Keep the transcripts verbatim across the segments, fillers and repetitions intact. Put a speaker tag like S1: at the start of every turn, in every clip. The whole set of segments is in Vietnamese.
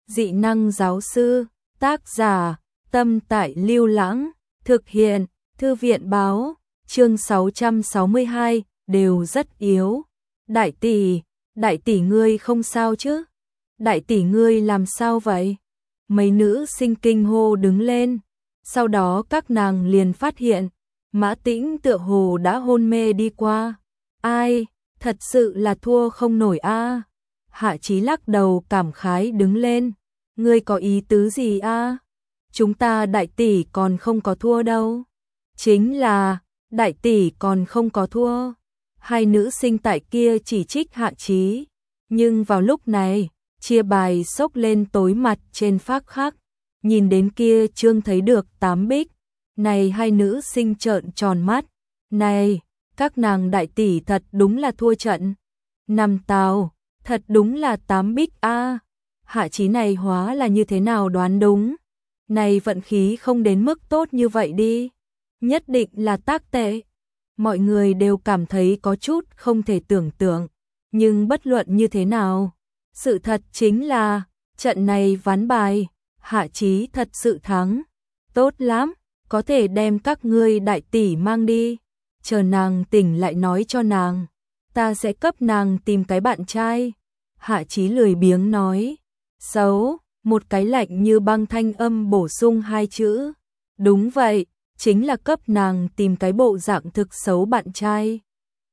S1: Dị năng giáo sư, tác giả, Tâm Tại Lưu Lãng, thực hiện, Thư viện báo, chương sáu trăm sáu mươi hai, đều rất yếu. Đại tỷ, đại tỷ ngươi không sao chứ? Đại tỷ ngươi làm sao vậy? Mấy nữ sinh kinh hô đứng lên, sau đó các nàng liền phát hiện, Mã Tĩnh tựa hồ đã hôn mê đi qua. Ai, thật sự là thua không nổi a. Hạ Chí lắc đầu cảm khái đứng lên, ngươi có ý tứ gì a? Chúng ta đại tỷ còn không có thua đâu. Chính là, đại tỷ còn không có thua. Hai nữ sinh tại kia chỉ trích Hạ Chí, nhưng vào lúc này, chia bài xốc lên tối mặt trên phác khắc, nhìn đến kia Trương thấy được tám bích, này hai nữ sinh trợn tròn mắt, này, các nàng đại tỷ thật đúng là thua trận. Năm tào, thật đúng là tám bích a. Hạ Chí này hóa là như thế nào đoán đúng, này vận khí không đến mức tốt như vậy đi, nhất định là tác tệ. Mọi người đều cảm thấy có chút không thể tưởng tượng, nhưng bất luận như thế nào, sự thật chính là, trận này ván bài, Hạ Chí thật sự thắng. Tốt lắm, có thể đem các ngươi đại tỷ mang đi, chờ nàng tỉnh lại nói cho nàng, ta sẽ cấp nàng tìm cái bạn trai. Hạ Chí lười biếng nói, xấu, một cái lạnh như băng thanh âm bổ sung hai chữ, đúng vậy, chính là cấp nàng tìm cái bộ dạng thực xấu bạn trai.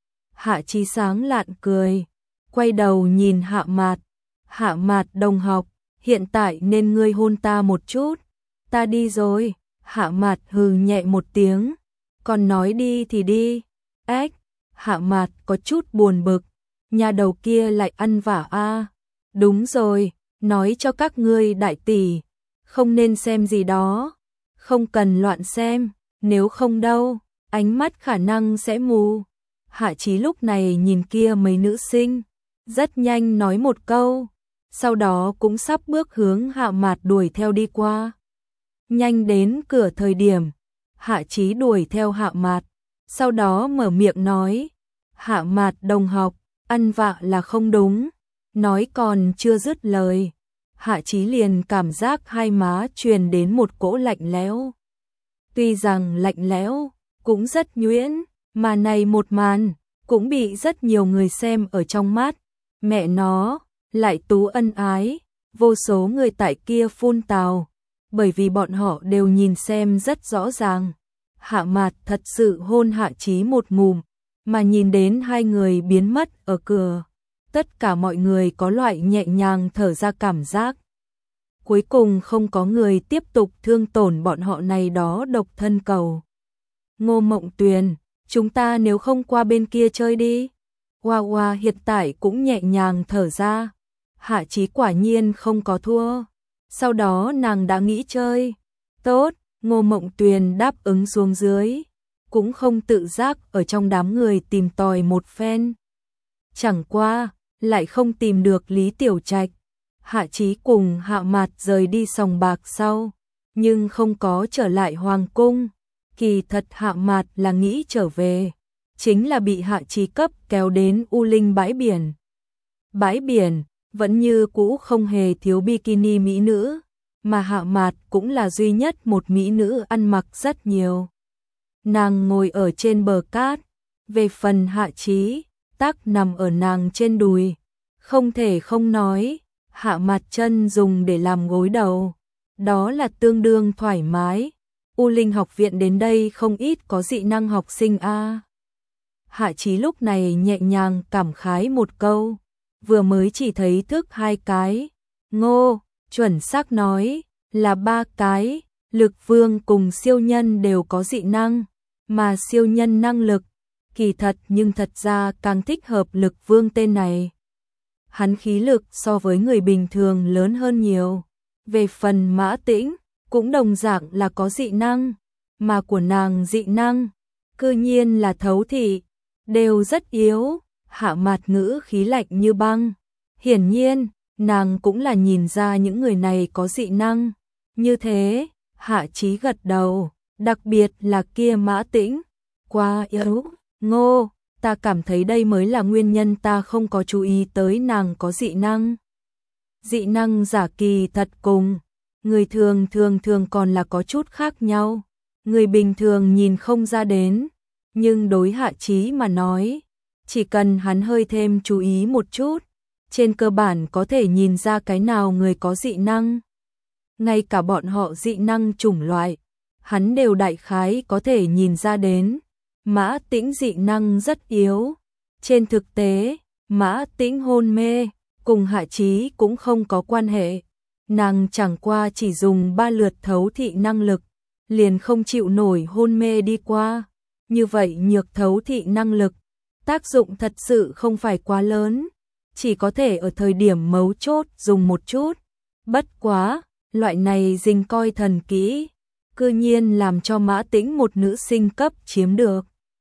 S1: Hạ Chí sáng lạn cười, quay đầu nhìn Hạ Mạt, Hạ Mạt đồng học, hiện tại nên ngươi hôn ta một chút. Ta đi rồi. Hạ Mạt hừ nhẹ một tiếng, còn nói đi thì đi. Ếch, Hạ Mạt có chút buồn bực, nhà đầu kia lại ăn vả a. Đúng rồi, nói cho các ngươi đại tỷ, không nên xem gì đó, không cần loạn xem, nếu không đâu, ánh mắt khả năng sẽ mù. Hạ Chí lúc này nhìn kia mấy nữ sinh, rất nhanh nói một câu, sau đó cũng sắp bước hướng Hạ Mạt đuổi theo đi qua. Nhanh đến cửa thời điểm, Hạ Chí đuổi theo Hạ Mạt, sau đó mở miệng nói, Hạ Mạt đồng học, ăn vạ là không đúng. Nói còn chưa dứt lời, Hạ Chí liền cảm giác hai má truyền đến một cỗ lạnh lẽo. Tuy rằng lạnh lẽo, cũng rất nhuyễn, mà này một màn, cũng bị rất nhiều người xem ở trong mắt. Mẹ nó, lại tú ân ái, vô số người tại kia phun tào, bởi vì bọn họ đều nhìn xem rất rõ ràng. Hạ Mạt thật sự hôn Hạ Chí một ngụm, mà nhìn đến hai người biến mất ở cửa, tất cả mọi người có loại nhẹ nhàng thở ra cảm giác. Cuối cùng không có người tiếp tục thương tổn bọn họ này đó độc thân cầu. Ngô Mộng Tuyền, chúng ta nếu không qua bên kia chơi đi. Hoa Hoa hiện tại cũng nhẹ nhàng thở ra. Hạ Chí quả nhiên không có thua. Sau đó nàng đã nghĩ chơi. Tốt, Ngô Mộng Tuyền đáp ứng xuống dưới, cũng không tự giác ở trong đám người tìm tòi một phen. Chẳng qua, lại không tìm được Lý Tiểu Trạch. Hạ Chí cùng Hạ Mạt rời đi sòng bạc sau, nhưng không có trở lại hoàng cung. Kỳ thật Hạ Mạt là nghĩ trở về, chính là bị Hạ Chí cấp kéo đến U Linh bãi biển. Bãi biển vẫn như cũ không hề thiếu bikini mỹ nữ, mà Hạ Mạt cũng là duy nhất một mỹ nữ ăn mặc rất nhiều. Nàng ngồi ở trên bờ cát, về phần Hạ Chí, tắc nằm ở nàng trên đùi, không thể không nói, Hạ Mạt chân dùng để làm gối đầu, đó là tương đương thoải mái. U Linh học viện đến đây không ít có dị năng học sinh a. Hạ Chí lúc này nhẹ nhàng cảm khái một câu, vừa mới chỉ thấy thức hai cái, ngô, chuẩn xác nói, là ba cái, Lực Vương cùng siêu nhân đều có dị năng, mà siêu nhân năng lực, kỳ thật nhưng thật ra càng thích hợp Lực Vương tên này. Hắn khí lực so với người bình thường lớn hơn nhiều. Về phần Mã Tĩnh, cũng đồng dạng là có dị năng, mà của nàng dị năng, cư nhiên là thấu thị, đều rất yếu. Hạ Mạt ngữ khí lạnh như băng. Hiển nhiên, nàng cũng là nhìn ra những người này có dị năng. Như thế, Hạ Chí gật đầu, đặc biệt là kia Mã Tĩnh, quá yếu. Ngô, ta cảm thấy đây mới là nguyên nhân ta không có chú ý tới nàng có dị năng. dị năng giả kỳ thật cùng người thường thường thường còn là có chút khác nhau. Người bình thường nhìn không ra đến, nhưng đối Hạ Chí mà nói, chỉ cần hắn hơi thêm chú ý một chút, trên cơ bản có thể nhìn ra cái nào người có dị năng. Ngay cả bọn họ dị năng chủng loại, hắn đều đại khái có thể nhìn ra đến. Mã Tĩnh dị năng rất yếu. Trên thực tế, Mã Tĩnh hôn mê, cùng Hạ Chí cũng không có quan hệ. Nàng chẳng qua chỉ dùng ba lượt thấu thị năng lực, liền không chịu nổi hôn mê đi qua. Như vậy nhược thấu thị năng lực, tác dụng thật sự không phải quá lớn, chỉ có thể ở thời điểm mấu chốt dùng một chút. Bất quá, loại này dình coi thần kỹ, cư nhiên làm cho Mã Tĩnh một nữ sinh cấp chiếm được.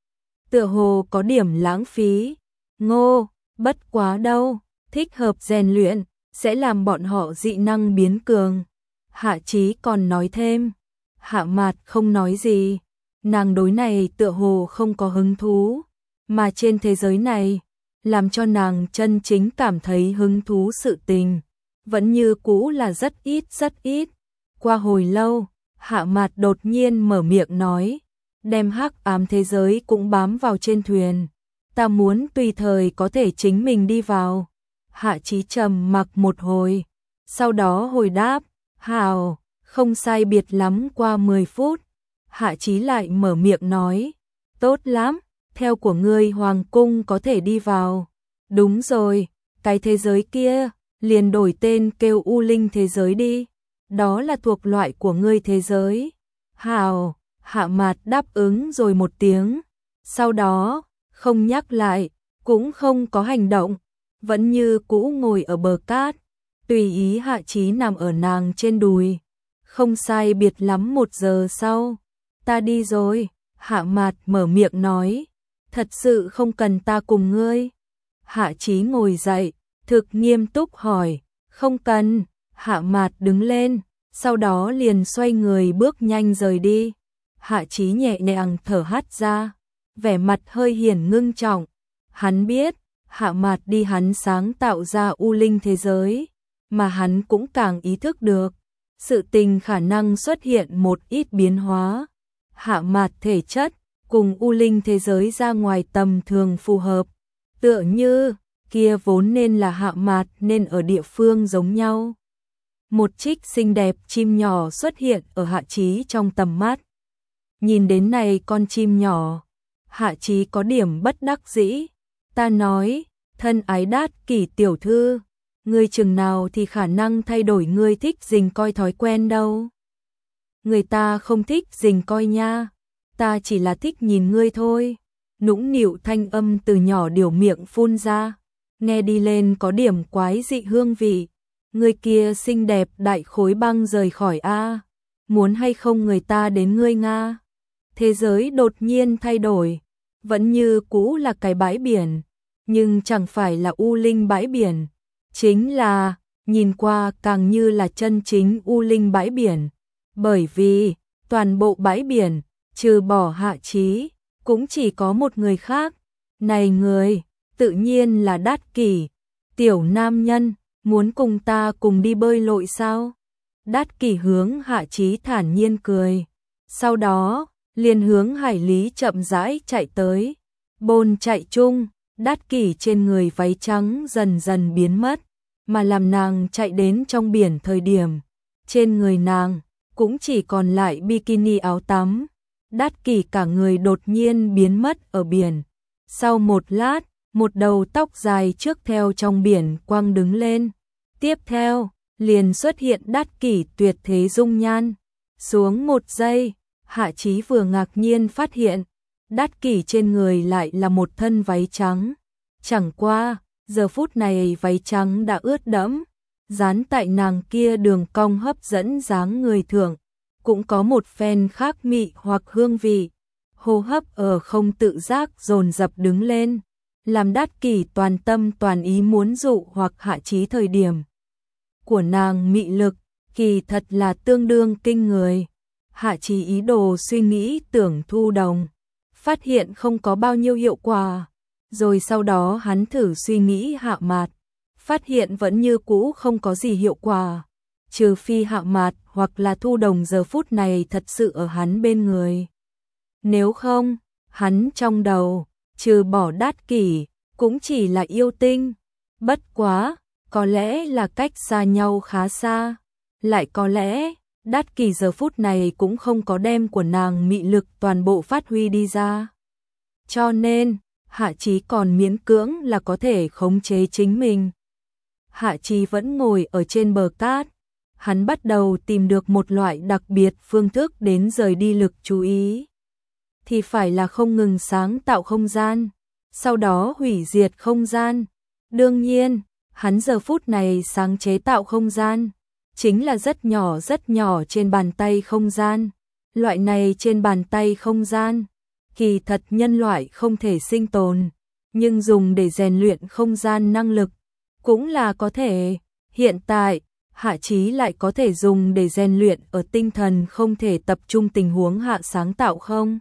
S1: Tựa hồ có điểm lãng phí. Ngô, bất quá đâu, thích hợp rèn luyện, sẽ làm bọn họ dị năng biến cường. Hạ Chí còn nói thêm. Hạ Mạt không nói gì, nàng đối này tựa hồ không có hứng thú, mà trên thế giới này, làm cho nàng chân chính cảm thấy hứng thú sự tình, vẫn như cũ là rất ít rất ít. Qua hồi lâu, Hạ Mạt đột nhiên mở miệng nói, đem hắc ám thế giới cũng bám vào trên thuyền, ta muốn tùy thời có thể chính mình đi vào. Hạ Chí trầm mặc một hồi, sau đó hồi đáp, hào. Không sai biệt lắm qua mười phút, Hạ Chí lại mở miệng nói, tốt lắm, theo của ngươi hoàng cung có thể đi vào. Đúng rồi, cái thế giới kia, liền đổi tên kêu U Linh thế giới đi, đó là thuộc loại của ngươi thế giới. Hào, Hạ Mạt đáp ứng rồi một tiếng, sau đó, không nhắc lại, cũng không có hành động, vẫn như cũ ngồi ở bờ cát, tùy ý Hạ Chí nằm ở nàng trên đùi. Không sai biệt lắm một giờ sau, ta đi rồi. Hạ Mạt mở miệng nói, thật sự không cần ta cùng ngươi. Hạ Chí ngồi dậy, thực nghiêm túc hỏi, không cần. Hạ Mạt đứng lên, sau đó liền xoay người bước nhanh rời đi. Hạ Chí nhẹ nhàng thở hắt ra, vẻ mặt hơi hiển ngưng trọng. Hắn biết, Hạ Mạt đi hắn sáng tạo ra U Linh thế giới, mà hắn cũng càng ý thức được sự tình khả năng xuất hiện một ít biến hóa. Hạ Mạt thể chất cùng U Linh thế giới ra ngoài tầm thường phù hợp, tựa như kia vốn nên là Hạ Mạt nên ở địa phương giống nhau. Một trích xinh đẹp chim nhỏ xuất hiện ở Hạ Chí trong tầm mắt. Nhìn đến này con chim nhỏ, Hạ Chí có điểm bất đắc dĩ. Ta nói, thân ái Đát Kỷ tiểu thư, ngươi chừng nào thì khả năng thay đổi ngươi thích dình coi thói quen đâu. Người ta không thích dình coi nha, ta chỉ là thích nhìn ngươi thôi. Nũng nịu thanh âm từ nhỏ điều miệng phun ra, nghe đi lên có điểm quái dị hương vị. Ngươi kia xinh đẹp đại khối băng rời khỏi a, muốn hay không người ta đến ngươi nga. Thế giới đột nhiên thay đổi, vẫn như cũ là cái bãi biển, nhưng chẳng phải là U Linh bãi biển. Chính là, nhìn qua càng như là chân chính U Linh bãi biển, bởi vì toàn bộ bãi biển, trừ bỏ Hạ Chí, cũng chỉ có một người khác. Này người, tự nhiên là Đát Kỷ, tiểu nam nhân, muốn cùng ta cùng đi bơi lội sao? Đát Kỷ hướng Hạ Chí thản nhiên cười, sau đó, liền hướng hải lý chậm rãi chạy tới. Bồn chạy chung, Đát Kỷ trên người váy trắng dần dần biến mất, mà làm nàng chạy đến trong biển thời điểm, trên người nàng cũng chỉ còn lại bikini áo tắm. Đát Kỷ cả người đột nhiên biến mất ở biển. Sau một lát, một đầu tóc dài trước theo trong biển quăng đứng lên. Tiếp theo, liền xuất hiện Đát Kỷ tuyệt thế dung nhan. Xuống một giây, Hạ Chí vừa ngạc nhiên phát hiện, Đát Kỷ trên người lại là một thân váy trắng. Chẳng qua, giờ phút này váy trắng đã ướt đẫm, dán tại nàng kia đường cong hấp dẫn dáng người thượng, cũng có một phen khác mị hoặc hương vị. Hô hấp ở không tự giác dồn dập đứng lên, làm Đát Kỷ toàn tâm toàn ý muốn dụ hoặc Hạ Chí thời điểm của nàng mị lực, kỳ thật là tương đương kinh người. Hạ Chí ý đồ suy nghĩ tưởng thu đồng, phát hiện không có bao nhiêu hiệu quả, rồi sau đó hắn thử suy nghĩ Hạ Mạt, phát hiện vẫn như cũ không có gì hiệu quả, trừ phi Hạ Mạt hoặc là Thu Đồng giờ phút này thật sự ở hắn bên người. Nếu không, hắn trong đầu, trừ bỏ Đát Kỷ, cũng chỉ là yêu tinh. Bất quá, có lẽ là cách xa nhau khá xa, lại có lẽ Đát Kỷ giờ phút này cũng không có đem của nàng mị lực toàn bộ phát huy đi ra. Cho nên, Hạ Chí còn miễn cưỡng là có thể khống chế chính mình. Hạ Chí vẫn ngồi ở trên bờ cát, hắn bắt đầu tìm được một loại đặc biệt phương thức đến rời đi lực chú ý. Thì phải là không ngừng sáng tạo không gian, sau đó hủy diệt không gian. Đương nhiên, hắn giờ phút này sáng chế tạo không gian, chính là rất nhỏ rất nhỏ trên bàn tay không gian. Loại này trên bàn tay không gian, kỳ thật nhân loại không thể sinh tồn, nhưng dùng để rèn luyện không gian năng lực, cũng là có thể. Hiện tại, Hạ Chí lại có thể dùng để rèn luyện ở tinh thần không thể tập trung tình huống hạ sáng tạo không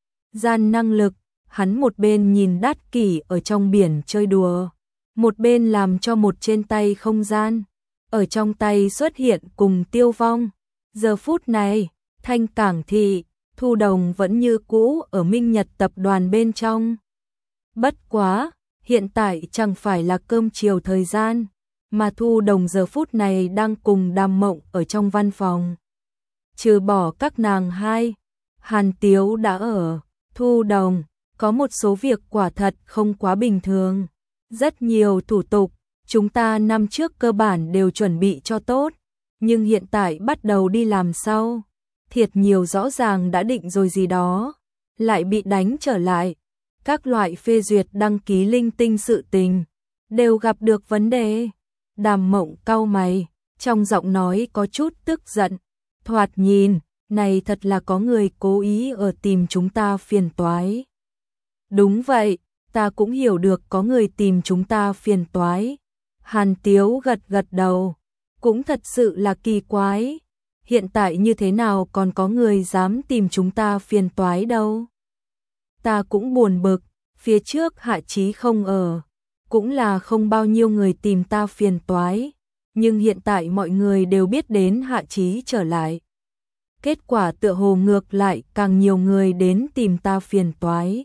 S1: gian năng lực. Hắn một bên nhìn Đát Kỷ ở trong biển chơi đùa, một bên làm cho một trên tay không gian, ở trong tay xuất hiện cùng tiêu vong. Giờ phút này, Thanh Cảng Thị, Thu Đồng vẫn như cũ ở Minh Nhật tập đoàn bên trong. Bất quá, hiện tại chẳng phải là cơm chiều thời gian, mà Thu Đồng giờ phút này đang cùng Đàm Mộng ở trong văn phòng. Trừ bỏ các nàng hai, Hàn Tiếu đã ở. Thu Đồng, có một số việc quả thật không quá bình thường. Rất nhiều thủ tục, chúng ta năm trước cơ bản đều chuẩn bị cho tốt, nhưng hiện tại bắt đầu đi làm sau. Thiệt nhiều rõ ràng đã định rồi gì đó, lại bị đánh trở lại. Các loại phê duyệt đăng ký linh tinh sự tình, đều gặp được vấn đề. Đàm Mộng cau mày, trong giọng nói có chút tức giận. Thoạt nhìn, này thật là có người cố ý ở tìm chúng ta phiền toái. Đúng vậy, ta cũng hiểu được có người tìm chúng ta phiền toái. Hàn Tiếu gật gật đầu, cũng thật sự là kỳ quái. Hiện tại như thế nào còn có người dám tìm chúng ta phiền toái đâu. Ta cũng buồn bực, phía trước Hạ Chí không ở, cũng là không bao nhiêu người tìm ta phiền toái, nhưng hiện tại mọi người đều biết đến Hạ Chí trở lại. Kết quả tựa hồ ngược lại càng nhiều người đến tìm ta phiền toái.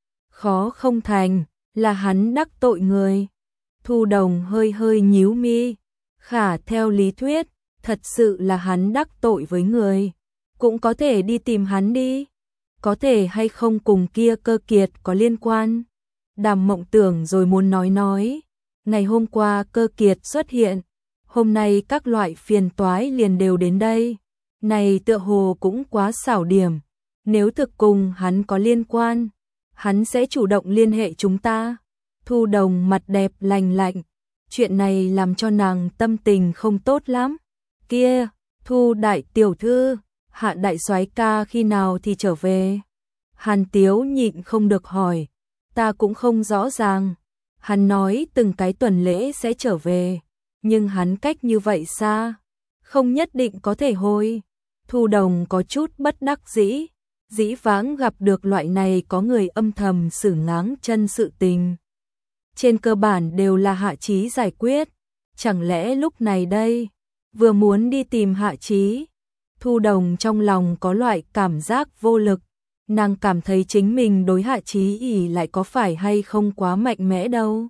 S1: Khó không thành, là hắn đắc tội người. Thu Đồng hơi hơi nhíu mi, khả theo lý thuyết, thật sự là hắn đắc tội với người, cũng có thể đi tìm hắn đi. Có thể hay không cùng kia Cơ Kiệt có liên quan. Đàm Mộng tưởng rồi muốn nói nói, ngày hôm qua Cơ Kiệt xuất hiện, hôm nay các loại phiền toái liền đều đến đây. Này tựa hồ cũng quá xảo điểm, nếu thực cùng hắn có liên quan, hắn sẽ chủ động liên hệ chúng ta. Thu Đồng mặt đẹp lành lạnh, chuyện này làm cho nàng tâm tình không tốt lắm. Kia, Thu đại tiểu thư, Hạ đại soái ca khi nào thì trở về? Hàn Tiếu nhịn không được hỏi, ta cũng không rõ ràng. Hắn nói từng cái tuần lễ sẽ trở về, nhưng hắn cách như vậy xa, không nhất định có thể hồi. Thu Đồng có chút bất đắc dĩ, dĩ vãng gặp được loại này có người âm thầm xử ngáng chân sự tình. Trên cơ bản đều là Hạ Chí giải quyết, chẳng lẽ lúc này đây, vừa muốn đi tìm Hạ Chí. Thu Đồng trong lòng có loại cảm giác vô lực, nàng cảm thấy chính mình đối Hạ Chí ỉ lại có phải hay không quá mạnh mẽ đâu.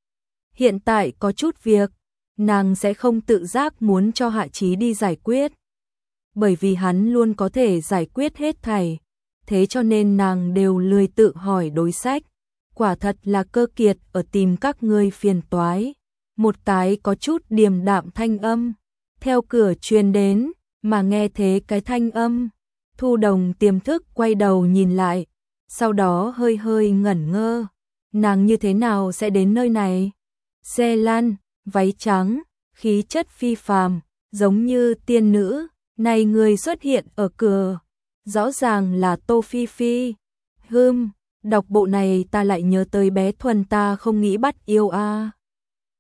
S1: Hiện tại có chút việc, nàng sẽ không tự giác muốn cho Hạ Chí đi giải quyết, bởi vì hắn luôn có thể giải quyết hết thảy, thế cho nên nàng đều lười tự hỏi đối sách. Quả thật là Cơ Kiệt ở tìm các ngươi phiền toái. Một cái có chút điềm đạm thanh âm theo cửa truyền đến, mà nghe thế cái thanh âm, Thu Đồng tiềm thức quay đầu nhìn lại, sau đó hơi hơi ngẩn ngơ. Nàng như thế nào sẽ đến nơi này? Xe lăn, váy trắng, khí chất phi phàm, giống như tiên nữ. Này người xuất hiện ở cửa, rõ ràng là Tô Phi Phi. Hừm, đọc bộ này ta lại nhớ tới bé Thuần ta không nghĩ bắt yêu a. À.